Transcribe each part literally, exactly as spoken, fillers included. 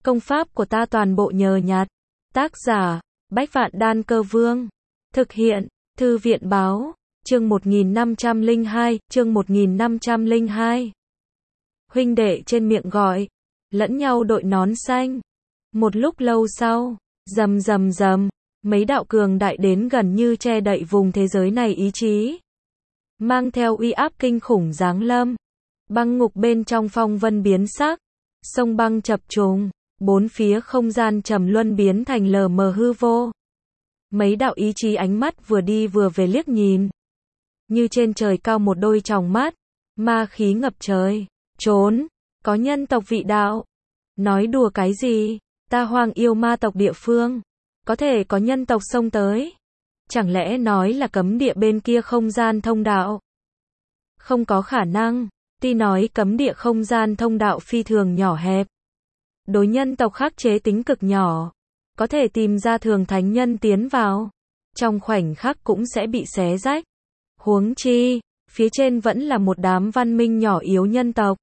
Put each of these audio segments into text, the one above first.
Công pháp của ta toàn bộ nhờ nhặt. Tác giả, Bách Vạn Đan Cơ Vương. Thực hiện, Thư viện Báo. Chương một nghìn năm trăm lẻ hai, chương một nghìn năm trăm lẻ hai. Huynh đệ trên miệng gọi, lẫn nhau đội nón xanh. Một lúc lâu sau, rầm rầm rầm, mấy đạo cường đại đến gần như che đậy vùng thế giới này ý chí. Mang theo uy áp kinh khủng giáng lâm. Băng ngục bên trong phong vân biến sắc, sông băng chập trùng, bốn phía không gian trầm luân biến thành lờ mờ hư vô. Mấy đạo ý chí ánh mắt vừa đi vừa về liếc nhìn. Như trên trời cao một đôi tròng mắt, ma khí ngập trời. Trốn, có nhân tộc vị đạo. Nói đùa cái gì, ta Hoang Yêu ma tộc địa phương, có thể có nhân tộc xông tới. Chẳng lẽ nói là cấm địa bên kia không gian thông đạo? Không có khả năng, tuy nói cấm địa không gian thông đạo phi thường nhỏ hẹp. Đối nhân tộc khắc chế tính cực nhỏ, có thể tìm ra thường thánh nhân tiến vào. Trong khoảnh khắc cũng sẽ bị xé rách. Huống chi, phía trên vẫn là một đám văn minh nhỏ yếu nhân tộc.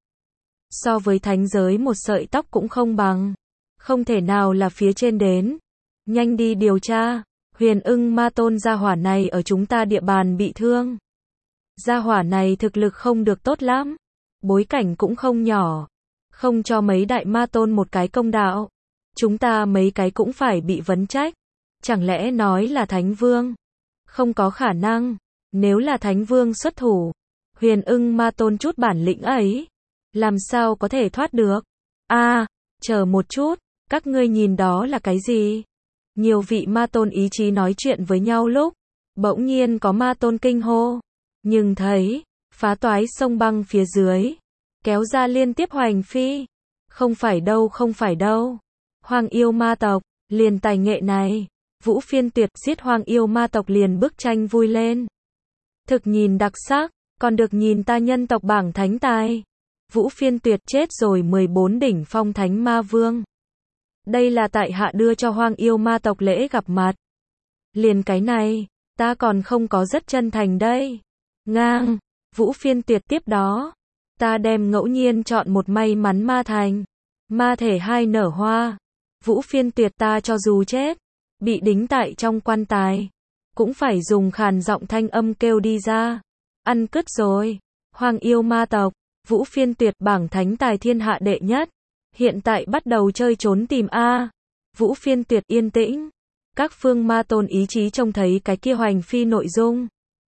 So với thánh giới một sợi tóc cũng không bằng. Không thể nào là phía trên đến. Nhanh đi điều tra. Huyền ưng ma tôn gia hỏa này ở chúng ta địa bàn bị thương. Gia hỏa này thực lực không được tốt lắm. Bối cảnh cũng không nhỏ. Không cho mấy đại ma tôn một cái công đạo. Chúng ta mấy cái cũng phải bị vấn trách. Chẳng lẽ nói là thánh vương? Không có khả năng. Nếu là thánh vương xuất thủ, huyền ưng ma tôn chút bản lĩnh ấy, làm sao có thể thoát được? A, à, chờ một chút, các ngươi nhìn đó là cái gì? Nhiều vị ma tôn ý chí nói chuyện với nhau lúc, bỗng nhiên có ma tôn kinh hô, nhưng thấy, phá toái sông băng phía dưới, kéo ra liên tiếp hoành phi. Không phải đâu, không phải đâu. Hoang Yêu ma tộc, liền tài nghệ này, Vũ Phiên Tuyệt giết Hoang Yêu ma tộc liền bức tranh vui lên. Thực nhìn đặc sắc, còn được nhìn ta nhân tộc bảng thánh tài. Vũ Phiên Tuyệt chết rồi mười bốn đỉnh phong thánh ma vương. Đây là tại hạ đưa cho Hoang Yêu ma tộc lễ gặp mặt. Liền cái này, ta còn không có rất chân thành đây. Ngang, Vũ Phiên Tuyệt tiếp đó. Ta đem ngẫu nhiên chọn một may mắn ma thành. Ma thể hai nở hoa. Vũ Phiên Tuyệt ta cho dù chết, bị đính tại trong quan tài, cũng phải dùng khàn giọng thanh âm kêu đi ra. Ăn cứt rồi. Hoang Yêu ma tộc, Vũ Phiên Tuyệt bảng thánh tài thiên hạ đệ nhất. Hiện tại bắt đầu chơi trốn tìm A. Vũ Phiên Tuyệt yên tĩnh. Các phương ma tôn ý chí trông thấy cái kia hoành phi nội dung.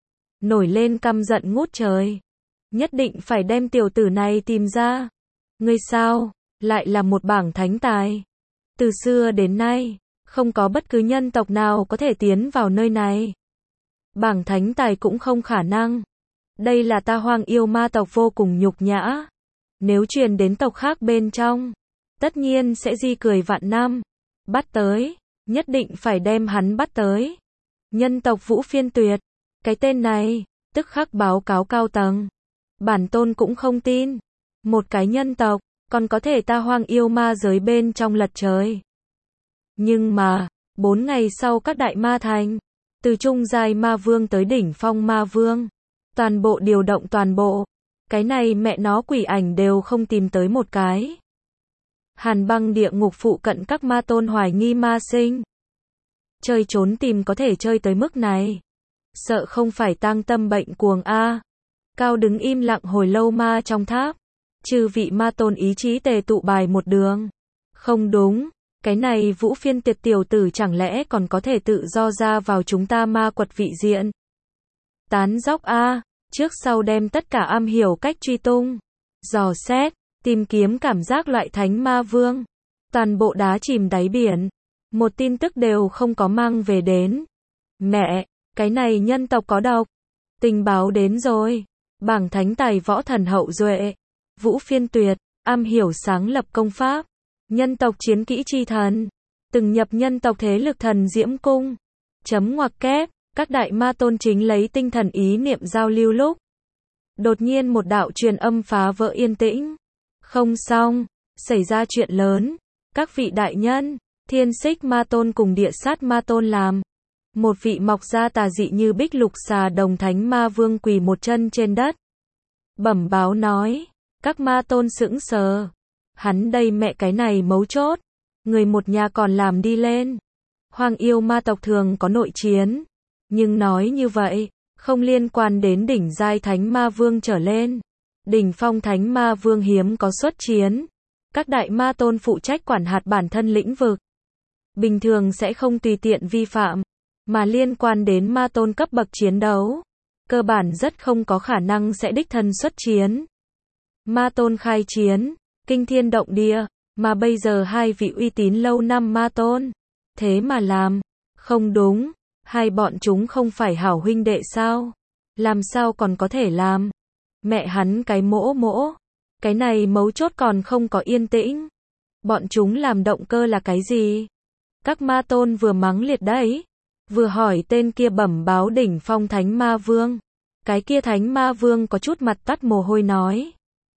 Nổi lên căm giận ngút trời. Nhất định phải đem tiểu tử này tìm ra. Ngươi sao, lại là một bảng thánh tài. Từ xưa đến nay, không có bất cứ nhân tộc nào có thể tiến vào nơi này. Bảng thánh tài cũng không khả năng. Đây là ta Hoang Yêu ma tộc vô cùng nhục nhã. Nếu truyền đến tộc khác bên trong, tất nhiên sẽ di cười vạn năm. Bắt tới, nhất định phải đem hắn bắt tới. Nhân tộc Vũ Phiên Tuyệt, cái tên này, tức khắc báo cáo cao tầng. Bản tôn cũng không tin. Một cái nhân tộc, còn có thể ta Hoang Yêu ma giới bên trong lật trời. Nhưng mà, bốn ngày sau các đại ma thành, từ trung giai ma vương tới đỉnh phong ma vương, toàn bộ điều động toàn bộ. Cái này mẹ nó quỷ ảnh đều không tìm tới một cái. Hàn băng địa ngục phụ cận các ma tôn hoài nghi ma sinh. Chơi trốn tìm có thể chơi tới mức này. Sợ không phải tang tâm bệnh cuồng A. Cao đứng im lặng hồi lâu ma trong tháp. Chư vị ma tôn ý chí tề tụ bài một đường. Không đúng, cái này Vũ Phiên Tuyệt tiểu tử chẳng lẽ còn có thể tự do ra vào chúng ta ma quật vị diện. Tán dóc A, trước sau đem tất cả am hiểu cách truy tung, dò xét, tìm kiếm cảm giác loại thánh ma vương. Toàn bộ đá chìm đáy biển. Một tin tức đều không có mang về đến. Mẹ, cái này nhân tộc có độc. Tình báo đến rồi. Bảng thánh tài võ thần hậu duệ. Vũ Phiên Tuyệt, am hiểu sáng lập công pháp. Nhân tộc chiến kỹ chi thần. Từng nhập nhân tộc thế lực thần diễm cung. Chấm ngoặc kép, các đại ma tôn chính lấy tinh thần ý niệm giao lưu lúc. Đột nhiên một đạo truyền âm phá vỡ yên tĩnh. Không xong, xảy ra chuyện lớn. Các vị đại nhân, thiên xích ma tôn cùng địa sát ma tôn làm. Một vị mọc ra tà dị như bích lục xà đồng thánh ma vương quỳ một chân trên đất. Bẩm báo nói, các ma tôn sững sờ. Hắn đây mẹ cái này mấu chốt. người một nhà còn làm đi lên. Hoang yêu ma tộc thường có nội chiến, nhưng nói như vậy, không liên quan đến đỉnh giai thánh ma vương trở lên. Đỉnh phong thánh ma vương hiếm có xuất chiến. Các đại ma tôn phụ trách quản hạt bản thân lĩnh vực. Bình thường sẽ không tùy tiện vi phạm, mà liên quan đến ma tôn cấp bậc chiến đấu. Cơ bản rất không có khả năng sẽ đích thân xuất chiến. Ma tôn khai chiến, kinh thiên động địa, mà bây giờ hai vị uy tín lâu năm ma tôn. Thế mà làm, không đúng, hai bọn chúng không phải hảo huynh đệ sao? Làm sao còn có thể làm? Mẹ hắn cái mỗ mỗ, cái này mấu chốt còn không có yên tĩnh. Bọn chúng làm động cơ là cái gì? Các ma tôn vừa mắng liệt đấy, vừa hỏi tên kia bẩm báo đỉnh phong thánh ma vương. Cái kia thánh ma vương có chút mặt tắt mồ hôi nói.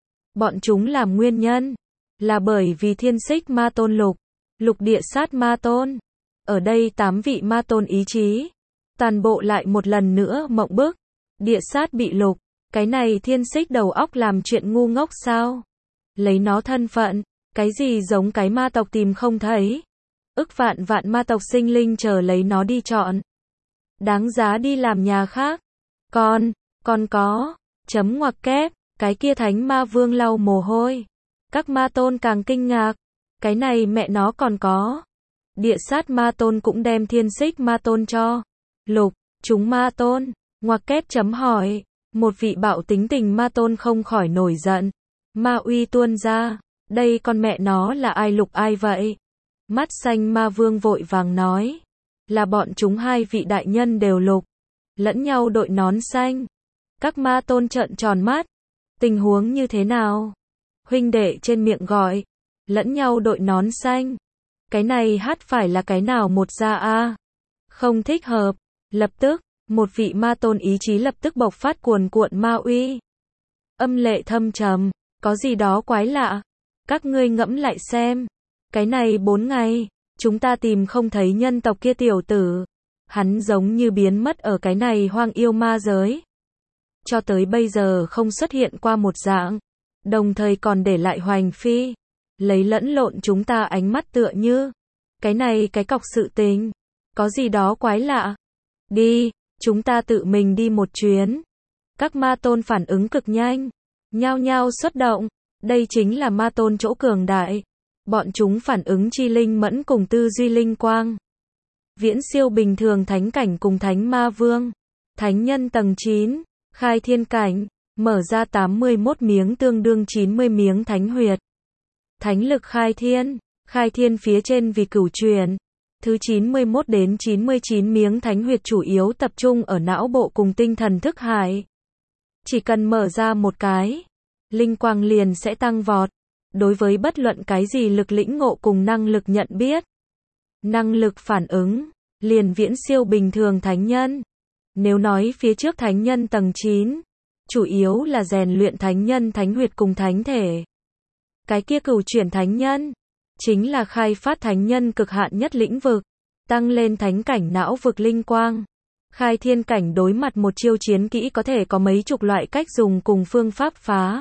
Bọn chúng làm nguyên nhân, là bởi vì thiên xích ma tôn lục, lục địa sát ma tôn. Ở đây tám vị ma tôn ý chí, toàn bộ lại một lần nữa mộng bức. Địa sát bị lục, cái này thiên xích đầu óc làm chuyện ngu ngốc sao? Lấy nó thân phận, cái gì giống cái ma tộc tìm không thấy. Ức vạn vạn ma tộc sinh linh chờ lấy nó đi chọn. Đáng giá đi làm nhà khác. Còn, còn có, chấm ngoặc kép, cái kia thánh ma vương lau mồ hôi. Các ma tôn càng kinh ngạc, cái này mẹ nó còn có. Địa sát ma tôn cũng đem thiên xích ma tôn cho. Lục, chúng ma tôn, ngoặc kép chấm hỏi. Một vị bạo tính tình ma tôn không khỏi nổi giận. Ma uy tuôn ra, đây con mẹ nó là ai lục ai vậy? Mắt xanh ma vương vội vàng nói. Là bọn chúng hai vị đại nhân đều lục. Lẫn nhau đội nón xanh. Các ma tôn trợn tròn mắt. Tình huống như thế nào? Huynh đệ trên miệng gọi. Lẫn nhau đội nón xanh. Cái này hát phải là cái nào một ra a? Không thích hợp. Lập tức, một vị ma tôn ý chí lập tức bộc phát cuồn cuộn ma uy. Âm lệ thâm trầm, có gì đó quái lạ. Các ngươi ngẫm lại xem. Cái này bốn ngày, chúng ta tìm không thấy nhân tộc kia tiểu tử. Hắn giống như biến mất ở cái này hoang yêu ma giới. Cho tới bây giờ không xuất hiện qua một dạng. Đồng thời còn để lại hoành phi. Lấy lẫn lộn chúng ta ánh mắt tựa như. Cái này cái cọc sự tình. Có gì đó quái lạ. Đi, chúng ta tự mình đi một chuyến. Các ma tôn phản ứng cực nhanh. Nhao nhao xuất động. Đây chính là ma tôn chỗ cường đại. Bọn chúng phản ứng chi linh mẫn cùng tư duy linh quang. Viễn siêu bình thường thánh cảnh cùng thánh ma vương. Thánh nhân tầng chín, khai thiên cảnh, mở ra tám mươi mốt miếng tương đương chín mươi miếng thánh huyệt. Thánh lực khai thiên, khai thiên phía trên vì cửu truyền. Thứ chín mươi mốt đến chín mươi chín miếng thánh huyệt chủ yếu tập trung ở não bộ cùng tinh thần thức hải. Chỉ cần mở ra một cái, linh quang liền sẽ tăng vọt. Đối với bất luận cái gì lực lĩnh ngộ cùng năng lực nhận biết. Năng lực phản ứng, liền viễn siêu bình thường thánh nhân. Nếu nói phía trước thánh nhân tầng chín, chủ yếu là rèn luyện thánh nhân thánh huyệt cùng thánh thể. Cái kia cửu chuyển thánh nhân, chính là khai phát thánh nhân cực hạn nhất lĩnh vực, tăng lên thánh cảnh não vực linh quang. Khai thiên cảnh đối mặt một chiêu chiến kỹ có thể có mấy chục loại cách dùng cùng phương pháp phá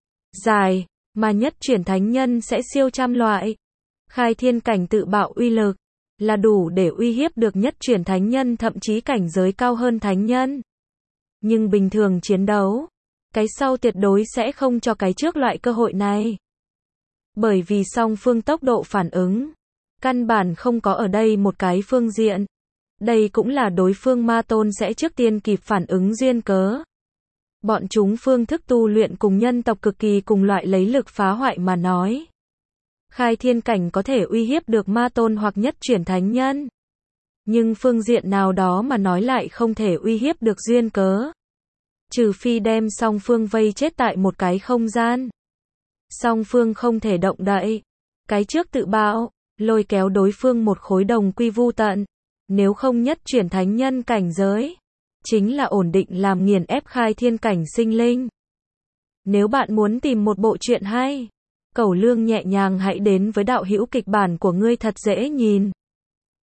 giải, mà nhất chuyển thánh nhân sẽ siêu trăm loại. Khai thiên cảnh tự bạo uy lực, là đủ để uy hiếp được nhất chuyển thánh nhân thậm chí cảnh giới cao hơn thánh nhân. Nhưng bình thường chiến đấu, cái sau tuyệt đối sẽ không cho cái trước loại cơ hội này. Bởi vì song phương tốc độ phản ứng, căn bản không có ở đây một cái phương diện. Đây cũng là đối phương ma tôn sẽ trước tiên kịp phản ứng duyên cớ. Bọn chúng phương thức tu luyện cùng nhân tộc cực kỳ cùng loại lấy lực phá hoại mà nói. Khai thiên cảnh có thể uy hiếp được ma tôn hoặc nhất chuyển thánh nhân. Nhưng phương diện nào đó mà nói lại không thể uy hiếp được duyên cớ. Trừ phi đem song phương vây chết tại một cái không gian. Song phương không thể động đậy. Cái trước tự bạo, lôi kéo đối phương một khối đồng quy vu tận. Nếu không nhất chuyển thánh nhân cảnh giới, chính là ổn định làm nghiền ép khai thiên cảnh sinh linh. Nếu bạn muốn tìm một bộ truyện hay, Cẩu Lương nhẹ nhàng hãy đến với đạo hữu kịch bản của ngươi thật dễ nhìn.